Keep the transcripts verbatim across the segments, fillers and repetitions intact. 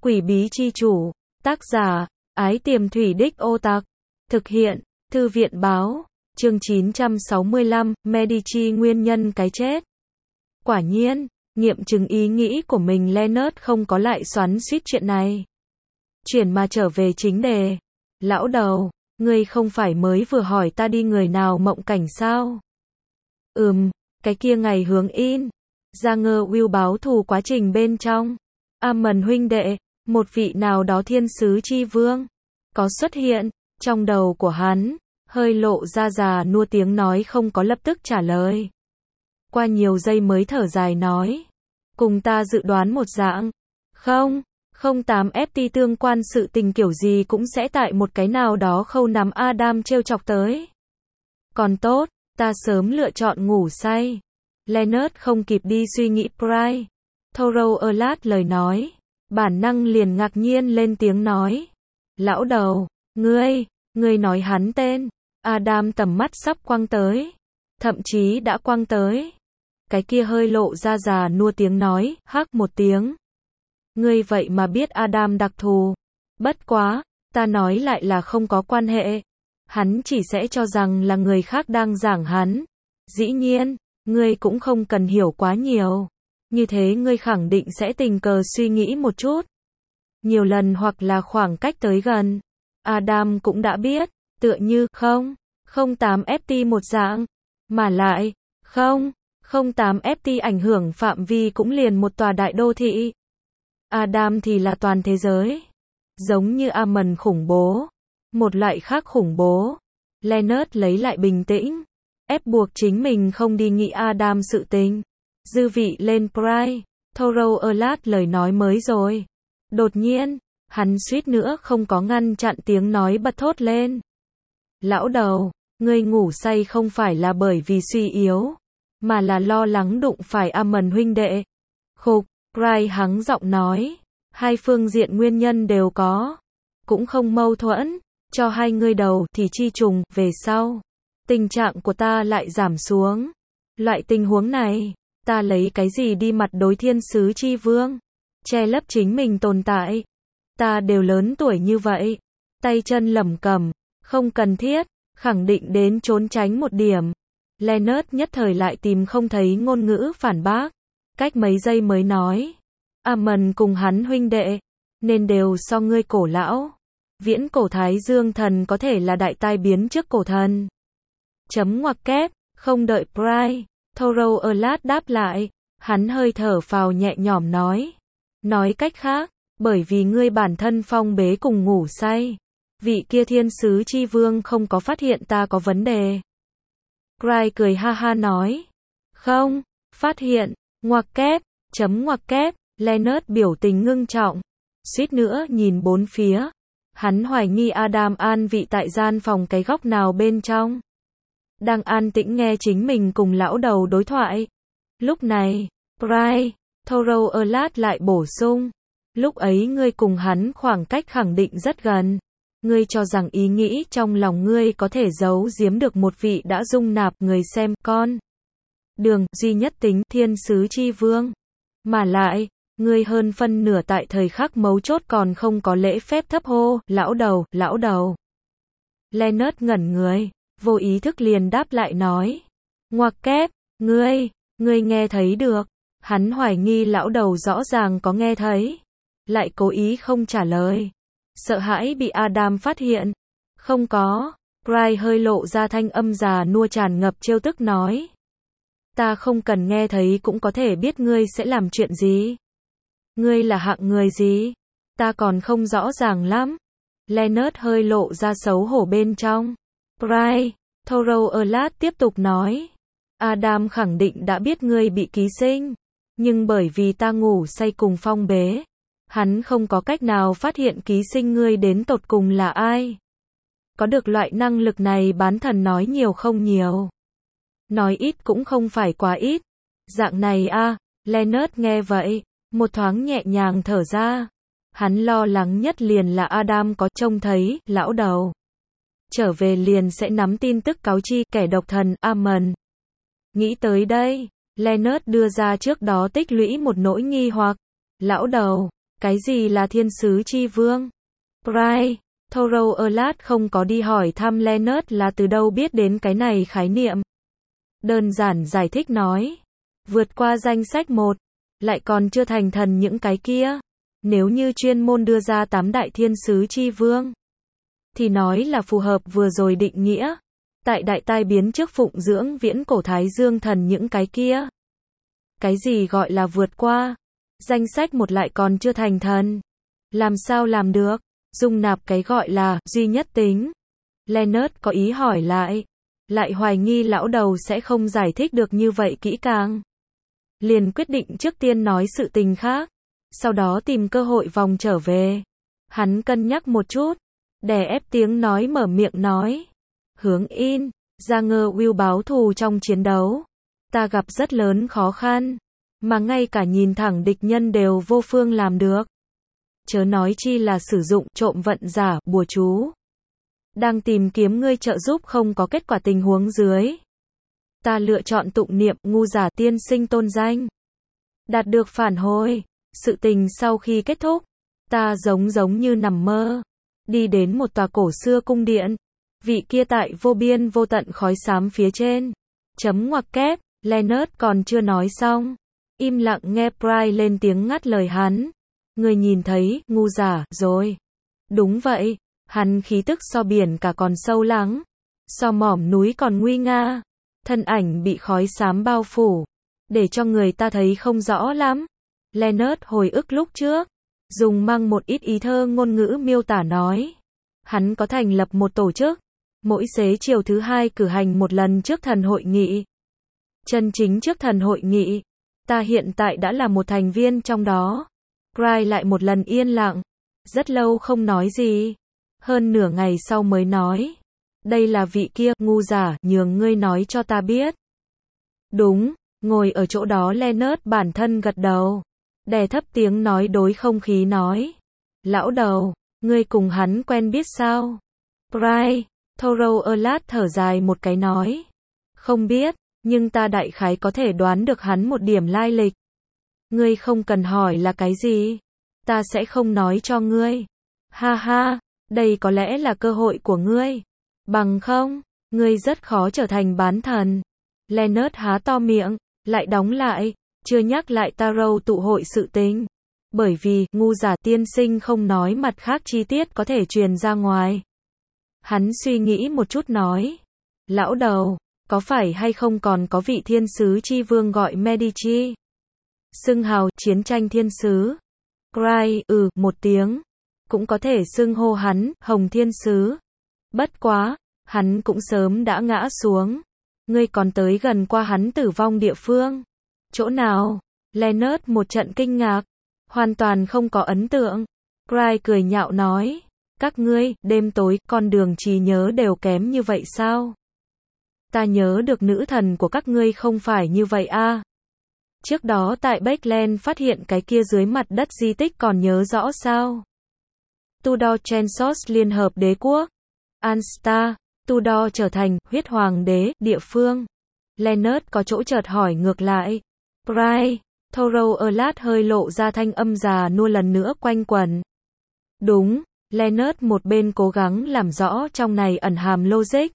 Quỷ bí chi chủ, tác giả, Ái Tiềm Thủy Đích Ô Tặc, thực hiện, Thư viện báo, chương chín trăm sáu mươi lăm, Medici nguyên nhân cái chết. Quả nhiên, nghiệm chứng ý nghĩ của mình, Leonard không có lại xoắn xuýt chuyện này. Chuyển mà trở về chính đề. Lão đầu, ngươi không phải mới vừa hỏi ta đi người nào mộng cảnh sao? Ừm, cái kia ngày hướng in. Ra ngơ Will báo thù quá trình bên trong. Amon huynh đệ, một vị nào đó thiên sứ chi vương, có xuất hiện, trong đầu của hắn, hơi lộ ra già nua tiếng nói không có lập tức trả lời. Qua nhiều giây mới thở dài nói, cùng ta dự đoán một dạng, không, không tám ép tê tương quan sự tình kiểu gì cũng sẽ tại một cái nào đó khâu nắm Adam trêu chọc tới. Còn tốt, ta sớm lựa chọn ngủ say. Leonard không kịp đi suy nghĩ Pride. Thorough Alert lời nói. Bản năng liền ngạc nhiên lên tiếng nói. Lão đầu, ngươi, ngươi nói hắn tên. Adam tầm mắt sắp quăng tới. Thậm chí đã quăng tới. Cái kia hơi lộ ra già nua tiếng nói, hắc một tiếng. Ngươi vậy mà biết Adam đặc thù. Bất quá, ta nói lại là không có quan hệ. Hắn chỉ sẽ cho rằng là người khác đang giảng hắn. Dĩ nhiên, ngươi cũng không cần hiểu quá nhiều. Như thế ngươi khẳng định sẽ tình cờ suy nghĩ một chút. Nhiều lần hoặc là khoảng cách tới gần. Adam cũng đã biết, tựa như không, không tám ép tê một dạng. Mà lại, không, không tám ép tê ảnh hưởng phạm vi cũng liền một tòa đại đô thị. Adam thì là toàn thế giới. Giống như Amon khủng bố. Một loại khác khủng bố. Leonard lấy lại bình tĩnh. Ép buộc chính mình không đi nghĩ Adam sự tình. Dư vị lên Pride. Thorough Alert lời nói mới rồi. Đột nhiên, hắn suýt nữa không có ngăn chặn tiếng nói bật thốt lên. Lão đầu, ngươi ngủ say không phải là bởi vì suy yếu, mà là lo lắng đụng phải Amon huynh đệ. Khục, Pride hắng giọng nói. Hai phương diện nguyên nhân đều có. Cũng không mâu thuẫn. Cho hai ngươi đầu thì chi trùng, về sau. Tình trạng của ta lại giảm xuống. Loại tình huống này, ta lấy cái gì đi mặt đối thiên sứ chi vương? Che lấp chính mình tồn tại. Ta đều lớn tuổi như vậy. Tay chân lẩm cẩm, không cần thiết, khẳng định đến trốn tránh một điểm. Leonard nhất thời lại tìm không thấy ngôn ngữ phản bác. Cách mấy giây mới nói. Amon cùng hắn huynh đệ, nên đều so ngươi cổ lão. Viễn cổ Thái Dương thần có thể là đại tai biến trước cổ thần. Chấm ngoặc kép, không đợi Pride. Thorough Alert đáp lại. Hắn hơi thở phào nhẹ nhõm nói. Nói cách khác, bởi vì ngươi bản thân phong bế cùng ngủ say. Vị kia thiên sứ chi vương không có phát hiện ta có vấn đề. Pride cười ha ha nói. Không, phát hiện, ngoặc kép, chấm ngoặc kép. Leonard biểu tình ngưng trọng. Suýt nữa nhìn bốn phía. Hắn hoài nghi Adam an vị tại gian phòng cái góc nào bên trong. Đang an tĩnh nghe chính mình cùng lão đầu đối thoại. Lúc này, Pride, Thorough Alert lại bổ sung. Lúc ấy ngươi cùng hắn khoảng cách khẳng định rất gần. Ngươi cho rằng ý nghĩ trong lòng ngươi có thể giấu giếm được một vị đã dung nạp người xem con. Đường duy nhất tính thiên sứ chi vương. Mà lại, ngươi hơn phân nửa tại thời khắc mấu chốt còn không có lễ phép thấp hô, lão đầu, lão đầu. Leonard ngẩn người, vô ý thức liền đáp lại nói. Ngoặc kép, ngươi, ngươi nghe thấy được. Hắn hoài nghi lão đầu rõ ràng có nghe thấy. Lại cố ý không trả lời. Sợ hãi bị Adam phát hiện. Không có. Pride hơi lộ ra thanh âm già nua tràn ngập trêu tức nói. Ta không cần nghe thấy cũng có thể biết ngươi sẽ làm chuyện gì. Ngươi là hạng người gì? Ta còn không rõ ràng lắm. Leonard hơi lộ ra xấu hổ bên trong. Pride, Thorough Alert tiếp tục nói. Adam khẳng định đã biết ngươi bị ký sinh. Nhưng bởi vì ta ngủ say cùng phong bế. Hắn không có cách nào phát hiện ký sinh ngươi đến tột cùng là ai. Có được loại năng lực này bán thần nói nhiều không nhiều. Nói ít cũng không phải quá ít. Dạng này a à, Leonard nghe vậy. Một thoáng nhẹ nhàng thở ra. Hắn lo lắng nhất liền là Adam có trông thấy, lão đầu. Trở về liền sẽ nắm tin tức cáo chi kẻ độc thần, Amon. Nghĩ tới đây, Leonard đưa ra trước đó tích lũy một nỗi nghi hoặc. Lão đầu, Cái gì là thiên sứ chi vương? Bryce Thorough không có đi hỏi thăm Leonard là từ đâu biết đến cái này khái niệm. Đơn giản giải thích nói. Vượt qua danh sách một, lại còn chưa thành thần những cái kia. Nếu như chuyên môn đưa ra tám đại thiên sứ chi vương, thì nói là phù hợp vừa rồi định nghĩa. Tại đại tai biến trước phụng dưỡng viễn cổ thái dương thần những cái kia. Cái gì gọi là vượt qua? Danh sách một lại còn chưa thành thần. Làm sao làm được? Dung nạp cái gọi là duy nhất tính. Leonard có ý hỏi lại. Lại hoài nghi lão đầu sẽ không giải thích được như vậy kỹ càng. Liền quyết định trước tiên nói sự tình khác. Sau đó tìm cơ hội vòng trở về. Hắn cân nhắc một chút. Đè ép tiếng nói mở miệng nói. Hướng in, ra ngơ Will báo thù trong chiến đấu. Ta gặp rất lớn khó khăn. Mà ngay cả nhìn thẳng địch nhân đều vô phương làm được. Chớ nói chi là sử dụng trộm vận giả, bùa chú. Đang tìm kiếm ngươi trợ giúp không có kết quả tình huống dưới. Ta lựa chọn tụng niệm ngu giả tiên sinh tôn danh. Đạt được phản hồi. Sự tình sau khi kết thúc. Ta giống giống như nằm mơ. Đi đến một tòa cổ xưa cung điện. Vị kia tại vô biên vô tận khói xám phía trên. Chấm ngoặc kép, Leonard còn chưa nói xong. Im lặng nghe Bryce lên tiếng ngắt lời hắn. Người nhìn thấy, ngu giả, rồi. Đúng vậy, hắn khí tức so biển cả còn sâu lắng. So mỏm núi còn nguy nga. Thân ảnh bị khói xám bao phủ. Để cho người ta thấy không rõ lắm. Leonard hồi ức lúc trước. Dùng mang một ít ý thơ ngôn ngữ miêu tả nói. Hắn có thành lập một tổ chức. Mỗi xế chiều thứ hai cử hành một lần trước thần hội nghị. Chân chính trước thần hội nghị. Ta hiện tại đã là một thành viên trong đó. Bryce lại một lần yên lặng. Rất lâu không nói gì. Hơn nửa ngày sau mới nói. Đây là vị kia, ngu giả, nhường ngươi nói cho ta biết. Đúng, ngồi ở chỗ đó Leonard bản thân gật đầu. Đè thấp tiếng nói đối không khí nói. Lão đầu, ngươi cùng hắn quen biết sao? Bryce Thorough thở dài một cái nói. Không biết, nhưng ta đại khái có thể đoán được hắn một điểm lai lịch. Ngươi không cần hỏi là cái gì. Ta sẽ không nói cho ngươi. Ha ha, đây có lẽ là cơ hội của ngươi. Bằng không, ngươi rất khó trở thành bán thần. Leonard há to miệng, lại đóng lại, chưa nhắc lại Tarot tụ hội sự tình. Bởi vì, ngu giả tiên sinh không nói mặt khác chi tiết có thể truyền ra ngoài. Hắn suy nghĩ một chút nói. Lão đầu, có phải hay không còn có vị thiên sứ chi vương gọi Medici? Xưng hào, chiến tranh thiên sứ. Bryce, ừ, một tiếng. Cũng có thể xưng hô hắn, Hồng Thiên Sứ. Bất quá, hắn cũng sớm đã ngã xuống. Ngươi còn tới gần qua hắn tử vong địa phương. Chỗ nào? Leonard một trận kinh ngạc. Hoàn toàn không có ấn tượng. Bryce cười nhạo nói. Các ngươi, đêm tối, con đường trí nhớ đều kém như vậy sao? Ta nhớ được nữ thần của các ngươi không phải như vậy a. À? Trước đó tại Backland phát hiện cái kia dưới mặt đất di tích còn nhớ rõ sao? Tudor Chansos Liên hợp đế quốc. Anstar, Tudor trở thành huyết hoàng đế, địa phương. Leonard có chỗ chợt hỏi ngược lại. Bryce Thorough hơi lộ ra thanh âm già nua lần nữa quanh quẩn. Đúng, Leonard một bên cố gắng làm rõ trong này ẩn hàm logic.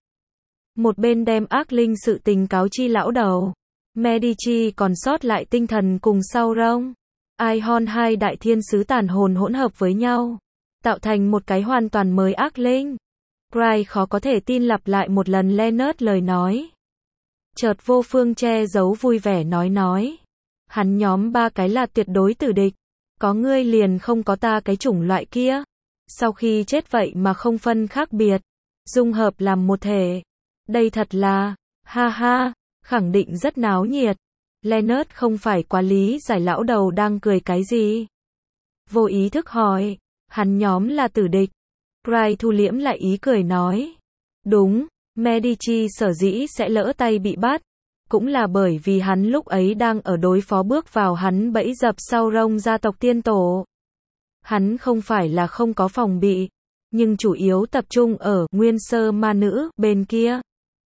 Một bên đem ác linh sự tình cáo chi lão đầu. Medici còn sót lại tinh thần cùng Sauron. Aeon hai đại thiên sứ tàn hồn hỗn hợp với nhau. Tạo thành một cái hoàn toàn mới ác linh. Bryce khó có thể tin lặp lại một lần Leonard lời nói. Chợt vô phương che giấu vui vẻ nói nói. Hắn nhóm ba cái là tuyệt đối tử địch. Có ngươi liền không có ta cái chủng loại kia. Sau khi chết vậy mà không phân khác biệt. Dung hợp làm một thể. Đây thật là, ha ha, khẳng định rất náo nhiệt. Leonard không phải quá lý giải lão đầu đang cười cái gì. Vô ý thức hỏi, hắn nhóm là tử địch. Bryce thu liễm lại ý cười nói. Đúng, Medici sở dĩ sẽ lỡ tay bị bắt. Cũng là bởi vì hắn lúc ấy đang ở đối phó bước vào hắn bẫy dập Sauron gia tộc tiên tổ. Hắn không phải là không có phòng bị, nhưng chủ yếu tập trung ở nguyên sơ ma nữ bên kia.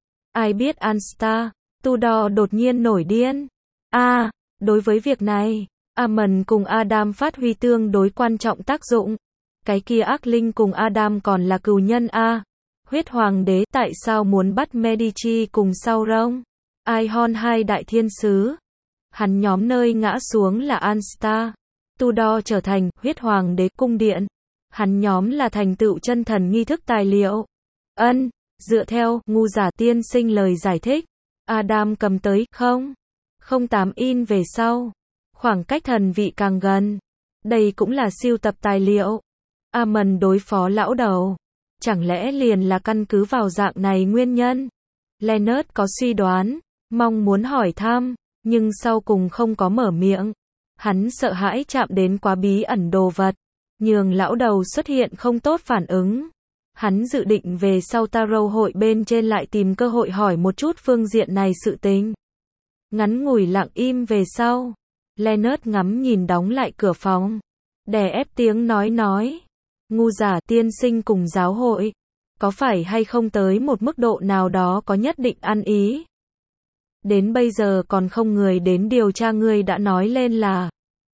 Ai biết Anstar, Tudor đột nhiên nổi điên. A, à, đối với việc này, Amon cùng Adam phát huy tương đối quan trọng tác dụng. Cái kia ác linh cùng Adam còn là cừu nhân a. Huyết Hoàng đế tại sao muốn bắt Medici cùng Sauron? Aeon hai đại thiên sứ. Hắn nhóm nơi ngã xuống là Anstar. Tudor trở thành Huyết Hoàng đế cung điện. Hắn nhóm là thành tựu chân thần nghi thức tài liệu. Ân, dựa theo ngu giả tiên sinh lời giải thích, Adam cầm tới không không tám in về sau. Khoảng cách thần vị càng gần. Đây cũng là siêu tập tài liệu. Amon đối phó lão đầu. Chẳng lẽ liền là căn cứ vào dạng này nguyên nhân? Leonard có suy đoán, mong muốn hỏi thăm, nhưng sau cùng không có mở miệng. Hắn sợ hãi chạm đến quá bí ẩn đồ vật, nhường lão đầu xuất hiện không tốt phản ứng. Hắn dự định về sau Tarot hội bên trên lại tìm cơ hội hỏi một chút phương diện này sự tình. Ngắn ngủi lặng im về sau, Leonard ngắm nhìn đóng lại cửa phòng, đè ép tiếng nói nói. Ngu giả tiên sinh cùng giáo hội, có phải hay không tới một mức độ nào đó có nhất định ăn ý? Đến bây giờ còn không người đến điều tra, ngươi đã nói lên là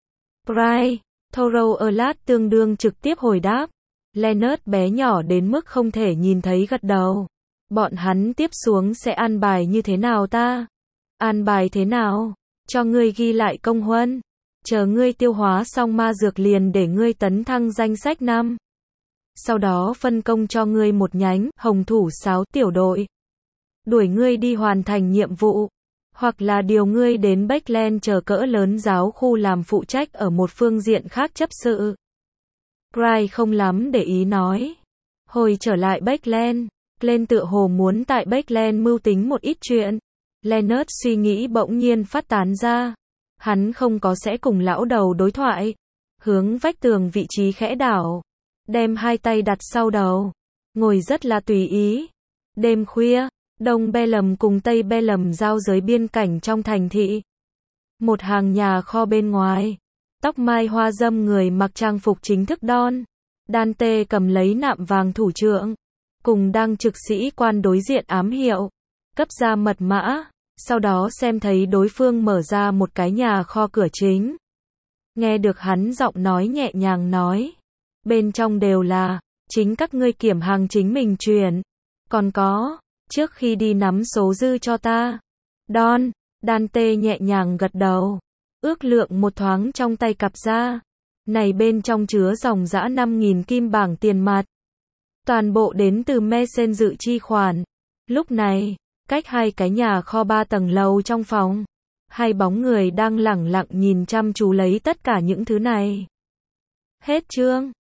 Bry. Thorough Erlat tương đương trực tiếp hồi đáp. Leonard bé nhỏ đến mức không thể nhìn thấy gật đầu. Bọn hắn tiếp xuống sẽ an bài như thế nào ta? An bài thế nào? Cho ngươi ghi lại công huân. Chờ ngươi tiêu hóa xong ma dược liền để ngươi tấn thăng danh sách năm. Sau đó phân công cho ngươi một nhánh hồng thủ sáo tiểu đội. Đuổi ngươi đi hoàn thành nhiệm vụ. Hoặc là điều ngươi đến Backland chờ cỡ lớn giáo khu làm phụ trách ở một phương diện khác chấp sự. Bry không lắm để ý nói. Hồi trở lại Backland, Glenn tựa hồ muốn tại Backland mưu tính một ít chuyện. Leonard suy nghĩ bỗng nhiên phát tán ra. Hắn không có sẽ cùng lão đầu đối thoại. Hướng vách tường vị trí khẽ đảo. Đem hai tay đặt sau đầu. Ngồi rất là tùy ý. Đêm khuya, Đông Belem cùng Tây Belem giao giới biên cảnh trong thành thị. Một hàng nhà kho bên ngoài. Tóc mai hoa dâm người mặc trang phục chính thức Don. Dante cầm lấy nạm vàng thủ trưởng. Cùng đang trực sĩ quan đối diện ám hiệu. Cấp ra mật mã. Sau đó xem thấy đối phương mở ra một cái nhà kho cửa chính. Nghe được hắn giọng nói nhẹ nhàng nói. Bên trong đều là, chính các ngươi kiểm hàng chính mình chuyển. Còn có, trước khi đi nắm số dư cho ta. Don, Dante nhẹ nhàng gật đầu. Ước lượng một thoáng trong tay cặp ra. Này bên trong chứa dòng dã năm nghìn kim bảng tiền mặt. Toàn bộ đến từ Mesen dự chi khoản. Lúc này, cách hai cái nhà kho ba tầng lầu trong phòng. Hai bóng người đang lẳng lặng nhìn chăm chú lấy tất cả những thứ này. Hết chương.